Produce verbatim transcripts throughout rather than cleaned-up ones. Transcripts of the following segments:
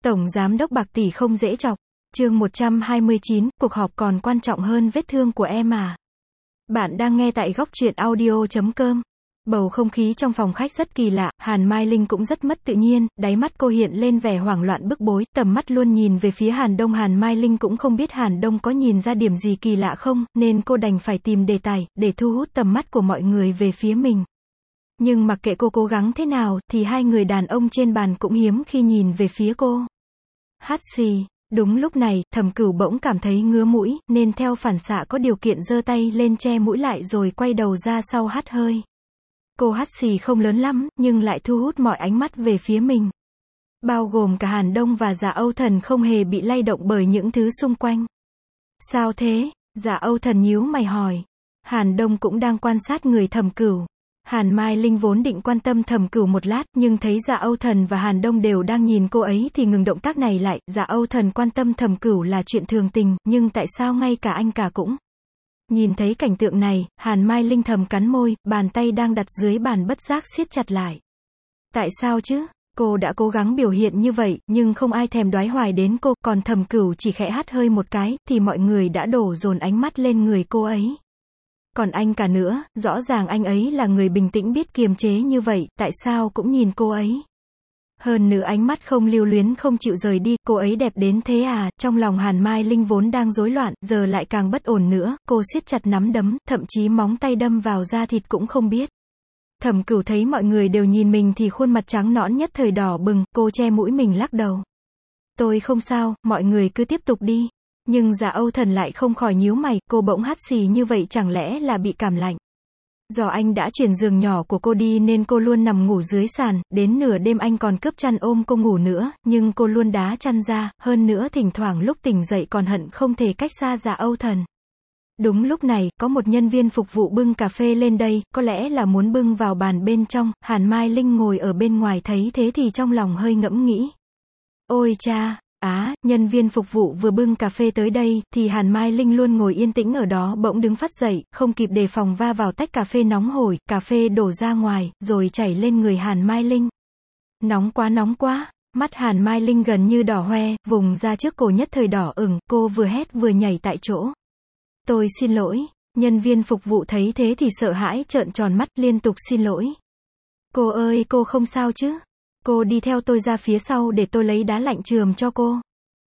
Tổng Giám đốc bạc tỷ không dễ chọc. Chương một trăm hai mươi chín, cuộc họp còn quan trọng hơn vết thương của em à. Bạn đang nghe tại góc truyện audio chấm com. Bầu không khí trong phòng khách rất kỳ lạ, Hàn Mai Linh cũng rất mất tự nhiên, đáy mắt cô hiện lên vẻ hoảng loạn bức bối, tầm mắt luôn nhìn về phía Hàn Đông. Hàn Mai Linh cũng không biết Hàn Đông có nhìn ra điểm gì kỳ lạ không, nên cô đành phải tìm đề tài, để thu hút tầm mắt của mọi người về phía mình. Nhưng mặc kệ cô cố gắng thế nào, thì hai người đàn ông trên bàn cũng hiếm khi nhìn về phía cô. Hắt xì. Đúng lúc này, Thẩm Cửu bỗng cảm thấy ngứa mũi, nên theo phản xạ có điều kiện giơ tay lên che mũi lại rồi quay đầu ra sau hắt hơi. Cô hắt xì không lớn lắm, nhưng lại thu hút mọi ánh mắt về phía mình. Bao gồm cả Hàn Đông và Dạ Âu Thần không hề bị lay động bởi những thứ xung quanh. Sao thế? Dạ Âu Thần nhíu mày hỏi. Hàn Đông cũng đang quan sát người Thẩm Cửu. Hàn Mai Linh vốn định quan tâm Thẩm Cửu một lát, nhưng thấy Dạ Âu Thần và Hàn Đông đều đang nhìn cô ấy thì ngừng động tác này lại. Dạ Âu Thần quan tâm Thẩm Cửu là chuyện thường tình, nhưng tại sao ngay cả anh cả cũng? Nhìn thấy cảnh tượng này, Hàn Mai Linh thầm cắn môi, bàn tay đang đặt dưới bàn bất giác siết chặt lại. Tại sao chứ? Cô đã cố gắng biểu hiện như vậy, nhưng không ai thèm đoái hoài đến cô, còn Thẩm Cửu chỉ khẽ hắt hơi một cái, thì mọi người đã đổ dồn ánh mắt lên người cô ấy. Còn anh cả nữa, rõ ràng anh ấy là người bình tĩnh biết kiềm chế như vậy, tại sao cũng nhìn cô ấy? Hơn nữa ánh mắt không lưu luyến không chịu rời đi, cô ấy đẹp đến thế à? Trong lòng Hàn Mai Linh vốn đang rối loạn, giờ lại càng bất ổn nữa, cô siết chặt nắm đấm, thậm chí móng tay đâm vào da thịt cũng không biết. Thẩm Cửu thấy mọi người đều nhìn mình thì khuôn mặt trắng nõn nhất thời đỏ bừng, cô che mũi mình lắc đầu. Tôi không sao, mọi người cứ tiếp tục đi. Nhưng Dạ Âu Thần lại không khỏi nhíu mày, cô bỗng hắt xì như vậy chẳng lẽ là bị cảm lạnh. Do anh đã chuyển giường nhỏ của cô đi nên cô luôn nằm ngủ dưới sàn, đến nửa đêm anh còn cướp chăn ôm cô ngủ nữa, nhưng cô luôn đá chăn ra, hơn nữa thỉnh thoảng lúc tỉnh dậy còn hận không thể cách xa Dạ Âu Thần. Đúng lúc này, có một nhân viên phục vụ bưng cà phê lên đây, có lẽ là muốn bưng vào bàn bên trong. Hàn Mai Linh ngồi ở bên ngoài thấy thế thì trong lòng hơi ngẫm nghĩ. Ôi cha! Á, nhân viên phục vụ vừa bưng cà phê tới đây, thì Hàn Mai Linh luôn ngồi yên tĩnh ở đó bỗng đứng phát dậy, không kịp đề phòng va vào tách cà phê nóng hổi, cà phê đổ ra ngoài, rồi chảy lên người Hàn Mai Linh. Nóng quá nóng quá, mắt Hàn Mai Linh gần như đỏ hoe, vùng da trước cổ nhất thời đỏ ửng, cô vừa hét vừa nhảy tại chỗ. Tôi xin lỗi, nhân viên phục vụ thấy thế thì sợ hãi trợn tròn mắt liên tục xin lỗi. Cô ơi cô không sao chứ? Cô đi theo tôi ra phía sau để tôi lấy đá lạnh chườm cho cô.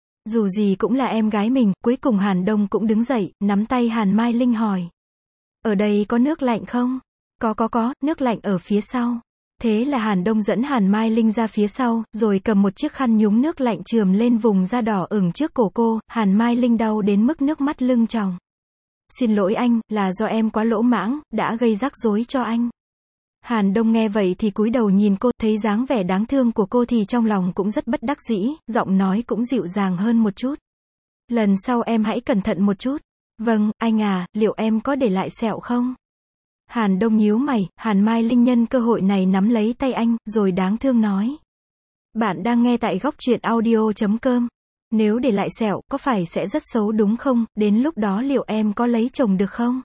Dù gì cũng là em gái mình, cuối cùng Hàn Đông cũng đứng dậy, nắm tay Hàn Mai Linh hỏi. Ở đây có nước lạnh không? Có có có, nước lạnh ở phía sau. Thế là Hàn Đông dẫn Hàn Mai Linh ra phía sau, rồi cầm một chiếc khăn nhúng nước lạnh chườm lên vùng da đỏ ửng trước cổ cô. Hàn Mai Linh đau đến mức nước mắt lưng tròng. Xin lỗi anh, là do em quá lỗ mãng, đã gây rắc rối cho anh. Hàn Đông nghe vậy thì cúi đầu nhìn cô, thấy dáng vẻ đáng thương của cô thì trong lòng cũng rất bất đắc dĩ, giọng nói cũng dịu dàng hơn một chút. Lần sau em hãy cẩn thận một chút. Vâng, anh à, liệu em có để lại sẹo không? Hàn Đông nhíu mày, Hàn Mai Linh nhân cơ hội này nắm lấy tay anh, rồi đáng thương nói. Bạn đang nghe tại góc truyện audio chấm com. Nếu để lại sẹo, có phải sẽ rất xấu đúng không? Đến lúc đó liệu em có lấy chồng được không?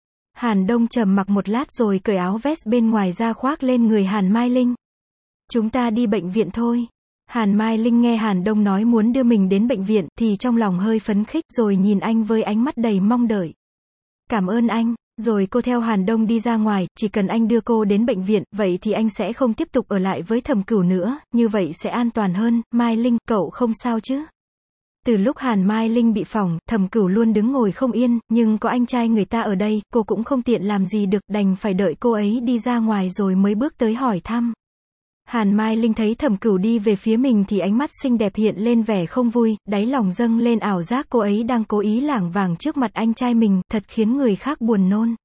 Hàn Đông trầm mặc một lát rồi cởi áo vest bên ngoài ra khoác lên người Hàn Mai Linh. Chúng ta đi bệnh viện thôi. Hàn Mai Linh nghe Hàn Đông nói muốn đưa mình đến bệnh viện thì trong lòng hơi phấn khích rồi nhìn anh với ánh mắt đầy mong đợi. Cảm ơn anh. Rồi cô theo Hàn Đông đi ra ngoài, chỉ cần anh đưa cô đến bệnh viện, vậy thì anh sẽ không tiếp tục ở lại với Thẩm Cửu nữa, như vậy sẽ an toàn hơn. Mai Linh, cậu không sao chứ? Từ lúc Hàn Mai Linh bị phỏng, Thẩm Cửu luôn đứng ngồi không yên, nhưng có anh trai người ta ở đây, cô cũng không tiện làm gì được, đành phải đợi cô ấy đi ra ngoài rồi mới bước tới hỏi thăm. Hàn Mai Linh thấy Thẩm Cửu đi về phía mình thì ánh mắt xinh đẹp hiện lên vẻ không vui, đáy lòng dâng lên ảo giác cô ấy đang cố ý lảng vảng trước mặt anh trai mình, thật khiến người khác buồn nôn.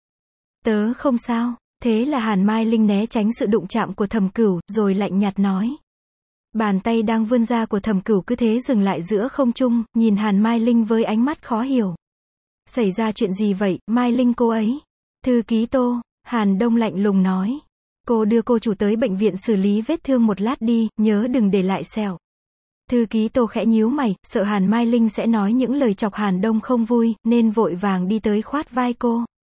Tớ không sao. Thế là Hàn Mai Linh né tránh sự đụng chạm của Thẩm Cửu, rồi lạnh nhạt nói. Bàn tay đang vươn ra của Thẩm Cửu cứ thế dừng lại giữa không trung, nhìn Hàn Mai Linh với ánh mắt khó hiểu. Xảy ra chuyện gì vậy, Mai Linh cô ấy? Thư ký Tô, Hàn Đông lạnh lùng nói. Cô đưa cô chủ tới bệnh viện xử lý vết thương một lát đi, nhớ đừng để lại sẹo. Thư ký Tô khẽ nhíu mày, sợ Hàn Mai Linh sẽ nói những lời chọc Hàn Đông không vui, nên vội vàng đi tới khoát vai cô.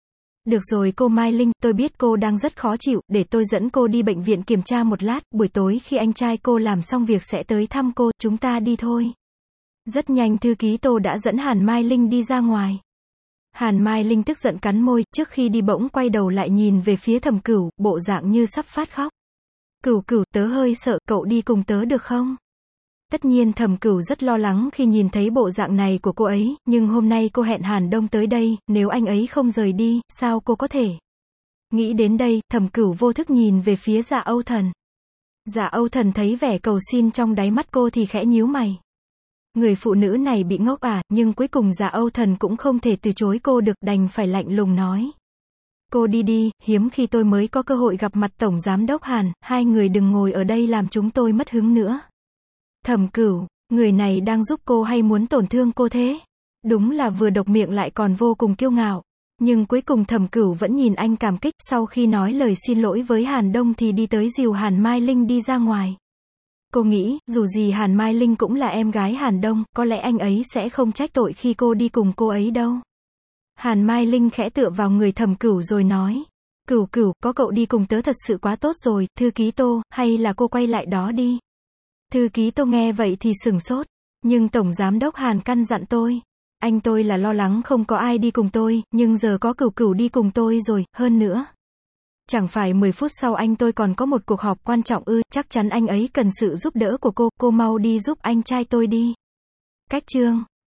Được rồi cô Mai Linh, tôi biết cô đang rất khó chịu, để tôi dẫn cô đi bệnh viện kiểm tra một lát, buổi tối khi anh trai cô làm xong việc sẽ tới thăm cô, chúng ta đi thôi. Rất nhanh thư ký Tô đã dẫn Hàn Mai Linh đi ra ngoài. Hàn Mai Linh tức giận cắn môi, trước khi đi bỗng quay đầu lại nhìn về phía Thẩm Cửu, bộ dạng như sắp phát khóc. Cửu Cửu, tớ hơi sợ, cậu đi cùng tớ được không? Tất nhiên Thẩm Cửu rất lo lắng khi nhìn thấy bộ dạng này của cô ấy, nhưng hôm nay cô hẹn Hàn Đông tới đây, nếu anh ấy không rời đi, sao cô có thể? Nghĩ đến đây, Thẩm Cửu vô thức nhìn về phía Dạ Âu Thần. Dạ Âu Thần thấy vẻ cầu xin trong đáy mắt cô thì khẽ nhíu mày. Người phụ nữ này bị ngốc à, nhưng cuối cùng Dạ Âu Thần cũng không thể từ chối cô được, đành phải lạnh lùng nói. Cô đi đi, hiếm khi tôi mới có cơ hội gặp mặt Tổng Giám đốc Hàn, hai người đừng ngồi ở đây làm chúng tôi mất hứng nữa. Thẩm Cửu, người này đang giúp cô hay muốn tổn thương cô thế? Đúng là vừa độc miệng lại còn vô cùng kiêu ngạo. Nhưng cuối cùng Thẩm Cửu vẫn nhìn anh cảm kích, sau khi nói lời xin lỗi với Hàn Đông thì đi tới dìu Hàn Mai Linh đi ra ngoài. Cô nghĩ, dù gì Hàn Mai Linh cũng là em gái Hàn Đông, có lẽ anh ấy sẽ không trách tội khi cô đi cùng cô ấy đâu. Hàn Mai Linh khẽ tựa vào người Thẩm Cửu rồi nói. Cửu Cửu, có cậu đi cùng tớ thật sự quá tốt rồi, thư ký Tô, hay là cô quay lại đó đi. Thư ký Tô nghe vậy thì sửng sốt. Nhưng Tổng Giám đốc Hàn căn dặn tôi. Anh tôi là lo lắng không có ai đi cùng tôi, nhưng giờ có Cửu Cửu đi cùng tôi rồi, hơn nữa. Chẳng phải mười phút sau anh tôi còn có một cuộc họp quan trọng ư, chắc chắn anh ấy cần sự giúp đỡ của cô, cô mau đi giúp anh trai tôi đi. Cách chương